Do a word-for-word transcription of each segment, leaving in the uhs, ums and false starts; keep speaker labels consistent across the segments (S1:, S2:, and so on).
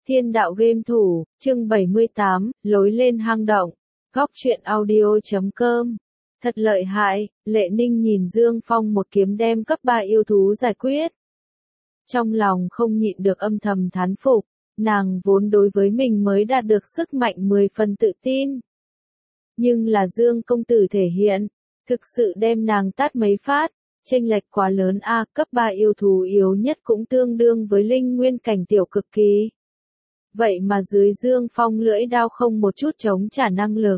S1: Thiên đạo game thủ, chương bảy mươi tám, lối lên hang động. Góc truyện audio chấm com. Thật lợi hại, Lệ Ninh nhìn Dương Phong một kiếm đem cấp ba yêu thú giải quyết. Trong lòng không nhịn được âm thầm thán phục, nàng vốn đối với mình mới đạt được sức mạnh mười phần tự tin. Nhưng là Dương công tử thể hiện, thực sự đem nàng tát mấy phát, chênh lệch quá lớn a, cấp ba yêu thú yếu nhất cũng tương đương với linh nguyên cảnh tiểu cực kỳ. Vậy mà dưới Dương Phong lưỡi đao không một chút chống trả năng lực.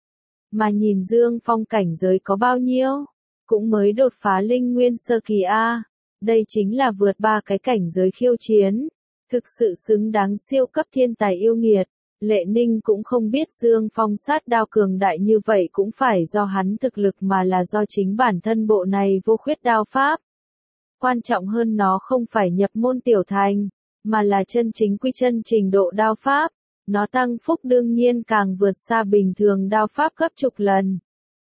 S1: Mà nhìn Dương Phong cảnh giới có bao nhiêu, cũng mới đột phá linh nguyên sơ kỳ a. Đây chính là vượt ba cái cảnh giới khiêu chiến, thực sự xứng đáng siêu cấp thiên tài yêu nghiệt. Lệ Ninh cũng không biết Dương Phong sát đao cường đại như vậy cũng phải do hắn thực lực mà là do chính bản thân bộ này vô khuyết đao pháp. Quan trọng hơn nó không phải nhập môn tiểu thành, mà là chân chính quy chân trình độ đao pháp, nó tăng phúc đương nhiên càng vượt xa bình thường đao pháp gấp chục lần.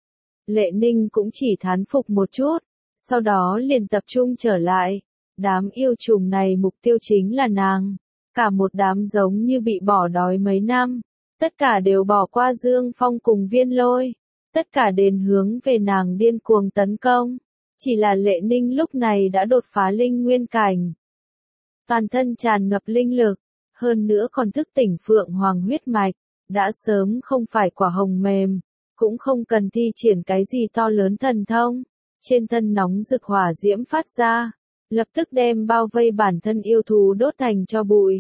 S1: Lệ Ninh cũng chỉ thán phục một chút, sau đó liền tập trung trở lại, đám yêu trùng này mục tiêu chính là nàng, cả một đám giống như bị bỏ đói mấy năm, tất cả đều bỏ qua Dương Phong cùng Viên Lôi, tất cả đền hướng về nàng điên cuồng tấn công, chỉ là Lệ Ninh lúc này đã đột phá linh nguyên cảnh. Toàn thân tràn ngập linh lực, hơn nữa còn thức tỉnh Phượng Hoàng huyết mạch, đã sớm không phải quả hồng mềm, cũng không cần thi triển cái gì to lớn thần thông, trên thân nóng rực hỏa diễm phát ra, lập tức đem bao vây bản thân yêu thú đốt thành cho bụi.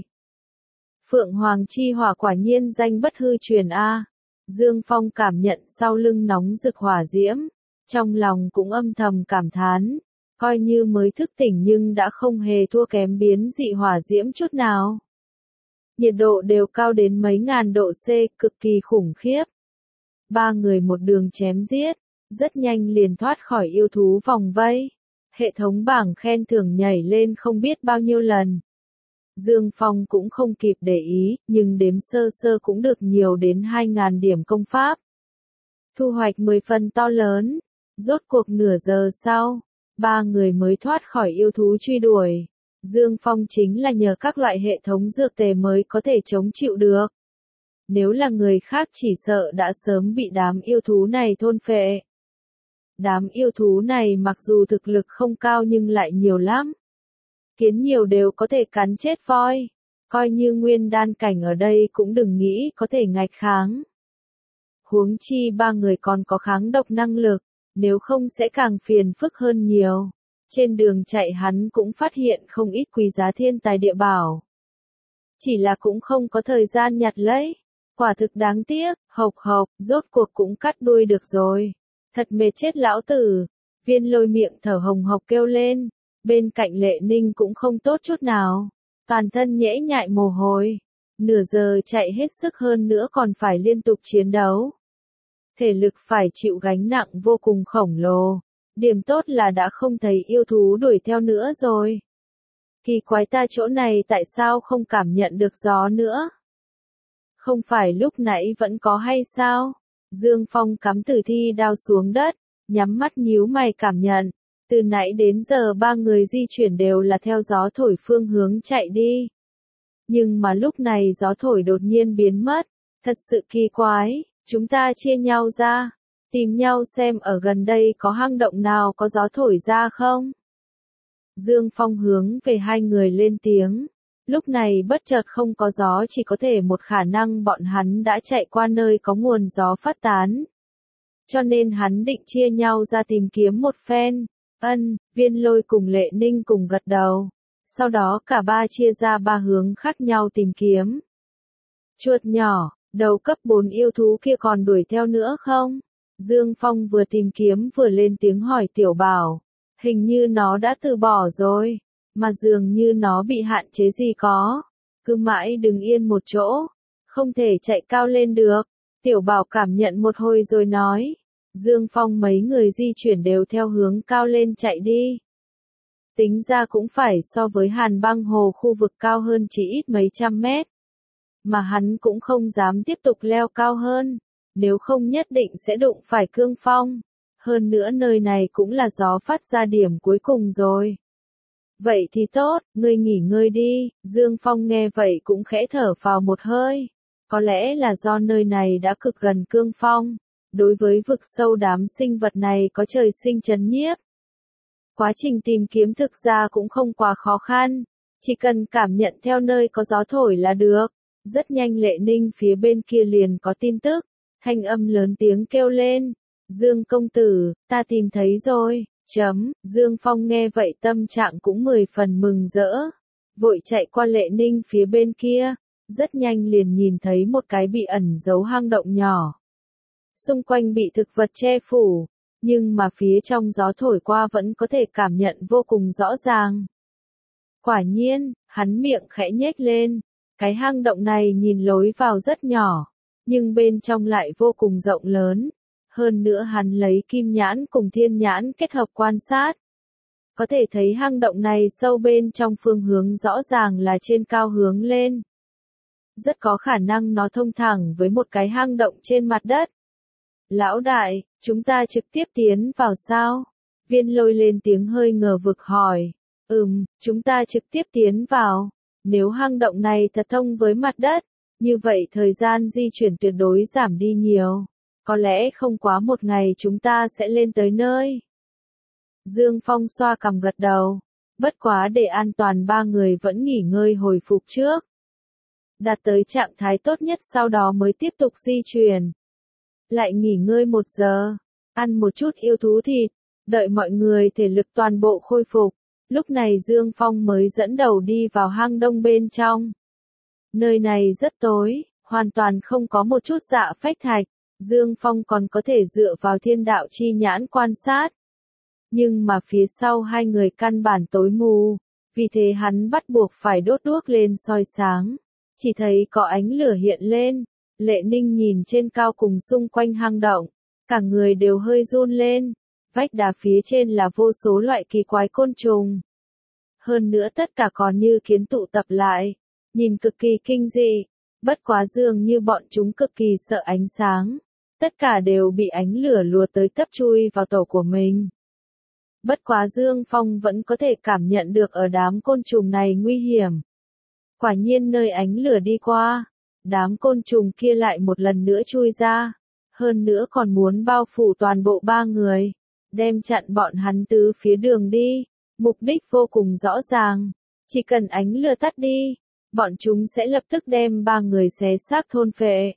S1: Phượng Hoàng chi hỏa quả nhiên danh bất hư truyền a. Dương Phong cảm nhận sau lưng nóng rực hỏa diễm, trong lòng cũng âm thầm cảm thán. Coi như mới thức tỉnh nhưng đã không hề thua kém biến dị hỏa diễm chút nào. Nhiệt độ đều cao đến mấy ngàn độ C, cực kỳ khủng khiếp. Ba người một đường chém giết, rất nhanh liền thoát khỏi yêu thú vòng vây. Hệ thống bảng khen thưởng nhảy lên không biết bao nhiêu lần. Dương Phong cũng không kịp để ý, nhưng đếm sơ sơ cũng được nhiều đến hai ngàn điểm công pháp. Thu hoạch mười phần to lớn, rốt cuộc nửa giờ sau. Ba người mới thoát khỏi yêu thú truy đuổi. Dương Phong chính là nhờ các loại hệ thống dược tề mới có thể chống chịu được. Nếu là người khác chỉ sợ đã sớm bị đám yêu thú này thôn phệ. Đám yêu thú này mặc dù thực lực không cao nhưng lại nhiều lắm. Kiến nhiều đều có thể cắn chết voi. Coi như nguyên đan cảnh ở đây cũng đừng nghĩ có thể nghịch kháng. Huống chi ba người còn có kháng độc năng lực. Nếu không sẽ càng phiền phức hơn nhiều. Trên đường chạy hắn cũng phát hiện không ít quý giá thiên tài địa bảo. Chỉ là cũng không có thời gian nhặt lấy. Quả thực đáng tiếc, hộc hộc, rốt cuộc cũng cắt đuôi được rồi. Thật mệt chết lão tử. Viên Lôi miệng thở hồng hộc kêu lên. Bên cạnh Lệ Ninh cũng không tốt chút nào. Toàn thân nhễ nhại mồ hôi. Nửa giờ chạy hết sức hơn nữa còn phải liên tục chiến đấu. Thể lực phải chịu gánh nặng vô cùng khổng lồ. Điểm tốt là đã không thấy yêu thú đuổi theo nữa rồi. Kỳ quái ta chỗ này tại sao không cảm nhận được gió nữa? Không phải lúc nãy vẫn có hay sao? Dương Phong cắm tử thi đao xuống đất, nhắm mắt nhíu mày cảm nhận. Từ nãy đến giờ ba người di chuyển đều là theo gió thổi phương hướng chạy đi. Nhưng mà lúc này gió thổi đột nhiên biến mất. Thật sự kỳ quái. Chúng ta chia nhau ra, tìm nhau xem ở gần đây có hang động nào có gió thổi ra không? Dương Phong hướng về hai người lên tiếng. Lúc này bất chợt không có gió chỉ có thể một khả năng bọn hắn đã chạy qua nơi có nguồn gió phát tán. Cho nên hắn định chia nhau ra tìm kiếm một phen. Ân, Viên Lôi cùng Lệ Ninh cùng gật đầu. Sau đó cả ba chia ra ba hướng khác nhau tìm kiếm. Chuột nhỏ. Đầu cấp bốn yêu thú kia còn đuổi theo nữa không? Dương Phong vừa tìm kiếm vừa lên tiếng hỏi Tiểu Bảo. Hình như nó đã từ bỏ rồi. Mà dường như nó bị hạn chế gì có. Cứ mãi đứng yên một chỗ. Không thể chạy cao lên được. Tiểu Bảo cảm nhận một hồi rồi nói. Dương Phong mấy người di chuyển đều theo hướng cao lên chạy đi. Tính ra cũng phải so với Hàn Băng Hồ khu vực cao hơn chỉ ít mấy trăm mét. Mà hắn cũng không dám tiếp tục leo cao hơn, nếu không nhất định sẽ đụng phải cương phong. Hơn nữa nơi này cũng là gió phát ra điểm cuối cùng rồi. Vậy thì tốt, ngươi nghỉ ngơi đi. Dương Phong nghe vậy cũng khẽ thở vào một hơi. Có lẽ là do nơi này đã cực gần cương phong. Đối với vực sâu đám sinh vật này có trời sinh chấn nhiếp. Quá trình tìm kiếm thực ra cũng không quá khó khăn. Chỉ cần cảm nhận theo nơi có gió thổi là được. Rất nhanh Lệ Ninh phía bên kia liền có tin tức. Thanh âm lớn tiếng kêu lên. Dương công tử, ta tìm thấy rồi. Chấm, Dương Phong nghe vậy tâm trạng cũng mười phần mừng rỡ. Vội chạy qua Lệ Ninh phía bên kia. Rất nhanh liền nhìn thấy một cái bị ẩn giấu hang động nhỏ. Xung quanh bị thực vật che phủ. Nhưng mà phía trong gió thổi qua vẫn có thể cảm nhận vô cùng rõ ràng. Quả nhiên, hắn miệng khẽ nhếch lên. Cái hang động này nhìn lối vào rất nhỏ. Nhưng bên trong lại vô cùng rộng lớn. Hơn nữa hắn lấy kim nhãn cùng thiên nhãn kết hợp quan sát. Có thể thấy hang động này sâu bên trong phương hướng rõ ràng là trên cao hướng lên. Rất có khả năng nó thông thẳng với một cái hang động trên mặt đất. Lão đại, chúng ta trực tiếp tiến vào sao? Viên Lôi lên tiếng hơi ngờ vực hỏi. Ừm, chúng ta trực tiếp tiến vào. Nếu hang động này thật thông với mặt đất, như vậy thời gian di chuyển tuyệt đối giảm đi nhiều. Có lẽ không quá một ngày chúng ta sẽ lên tới nơi. Dương Phong xoa cằm gật đầu. Bất quá để an toàn ba người vẫn nghỉ ngơi hồi phục trước. Đạt tới trạng thái tốt nhất sau đó mới tiếp tục di chuyển. Lại nghỉ ngơi một giờ. Ăn một chút yêu thú thịt. Đợi mọi người thể lực toàn bộ khôi phục. Lúc này Dương Phong mới dẫn đầu đi vào hang đông bên trong. Nơi này rất tối, hoàn toàn không có một chút dạ phách thạch. Dương Phong còn có thể dựa vào thiên đạo chi nhãn quan sát. Nhưng mà phía sau hai người căn bản tối mù. Vì thế hắn bắt buộc phải đốt đuốc lên soi sáng. Chỉ thấy có ánh lửa hiện lên. Lệ Ninh nhìn trên cao cùng xung quanh hang động. Cả người đều hơi run lên. Vách đá phía trên là vô số loại kỳ quái côn trùng. Hơn nữa tất cả còn như kiến tụ tập lại. Nhìn cực kỳ kinh dị. Bất quá dường như bọn chúng cực kỳ sợ ánh sáng. Tất cả đều bị ánh lửa lùa tới tấp chui vào tổ của mình. Bất quá Dương Phong vẫn có thể cảm nhận được ở đám côn trùng này nguy hiểm. Quả nhiên nơi ánh lửa đi qua, đám côn trùng kia lại một lần nữa chui ra. Hơn nữa còn muốn bao phủ toàn bộ ba người. Đem chặn bọn hắn từ phía đường đi. Mục đích vô cùng rõ ràng. Chỉ cần ánh lửa tắt đi, bọn chúng sẽ lập tức đem ba người xé xác thôn phệ.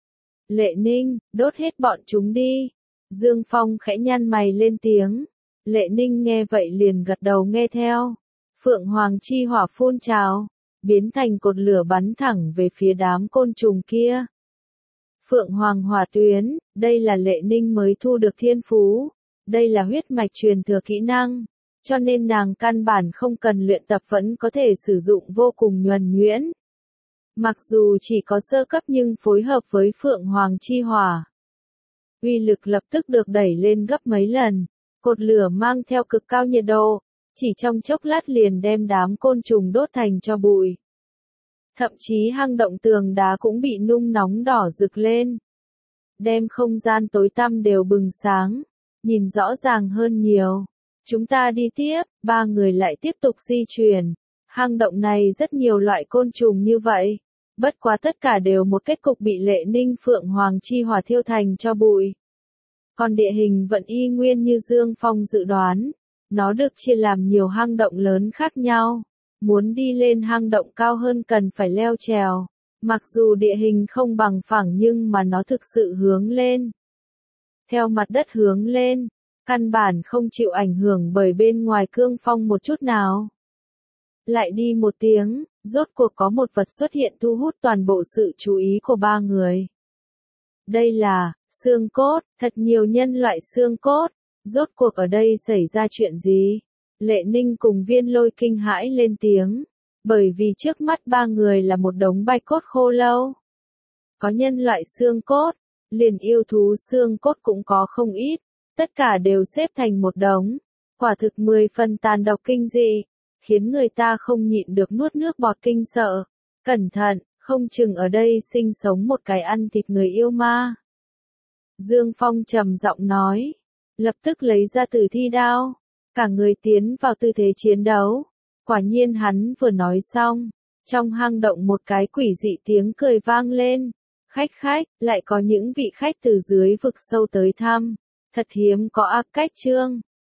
S1: Lệ Ninh, đốt hết bọn chúng đi. Dương Phong khẽ nhăn mày lên tiếng. Lệ Ninh nghe vậy liền gật đầu nghe theo. Phượng Hoàng chi hỏa phun trào, biến thành cột lửa bắn thẳng về phía đám côn trùng kia. Phượng Hoàng hỏa tuyến, đây là Lệ Ninh mới thu được thiên phú. Đây là huyết mạch truyền thừa kỹ năng. Cho nên nàng căn bản không cần luyện tập vẫn có thể sử dụng vô cùng nhuần nhuyễn. Mặc dù chỉ có sơ cấp nhưng phối hợp với Phượng Hoàng chi hỏa, uy lực lập tức được đẩy lên gấp mấy lần. Cột lửa mang theo cực cao nhiệt độ, chỉ trong chốc lát liền đem đám côn trùng đốt thành tro bụi. Thậm chí hang động tường đá cũng bị nung nóng đỏ rực lên. Đem không gian tối tăm đều bừng sáng, nhìn rõ ràng hơn nhiều. Chúng ta đi tiếp, ba người lại tiếp tục di chuyển. Hang động này rất nhiều loại côn trùng như vậy. Bất quá tất cả đều một kết cục bị Lệ Ninh Phượng Hoàng chi hỏa thiêu thành cho bụi. Còn địa hình vẫn y nguyên như Dương Phong dự đoán. Nó được chia làm nhiều hang động lớn khác nhau. Muốn đi lên hang động cao hơn cần phải leo trèo. Mặc dù địa hình không bằng phẳng nhưng mà nó thực sự hướng lên. Theo mặt đất hướng lên, căn bản không chịu ảnh hưởng bởi bên ngoài cương phong một chút nào. Lại đi một tiếng, rốt cuộc có một vật xuất hiện thu hút toàn bộ sự chú ý của ba người. Đây là xương cốt, thật nhiều nhân loại xương cốt. Rốt cuộc ở đây xảy ra chuyện gì? Lệ Ninh cùng Viên Lôi kinh hãi lên tiếng. Bởi vì trước mắt ba người là một đống bạch cốt khô lâu. Có nhân loại xương cốt, liền yêu thú xương cốt cũng có không ít. Tất cả đều xếp thành một đống. Quả thực mười phần tàn độc kinh dị, khiến người ta không nhịn được nuốt nước bọt kinh sợ. Cẩn thận, không chừng ở đây sinh sống một cái ăn thịt người yêu ma. Dương Phong trầm giọng nói. Lập tức lấy ra tử thi đao. Cả người tiến vào tư thế chiến đấu. Quả nhiên hắn vừa nói xong, trong hang động một cái quỷ dị tiếng cười vang lên. Khách khách, lại có những vị khách từ dưới vực sâu tới thăm. Thật hiếm có ác cách trương.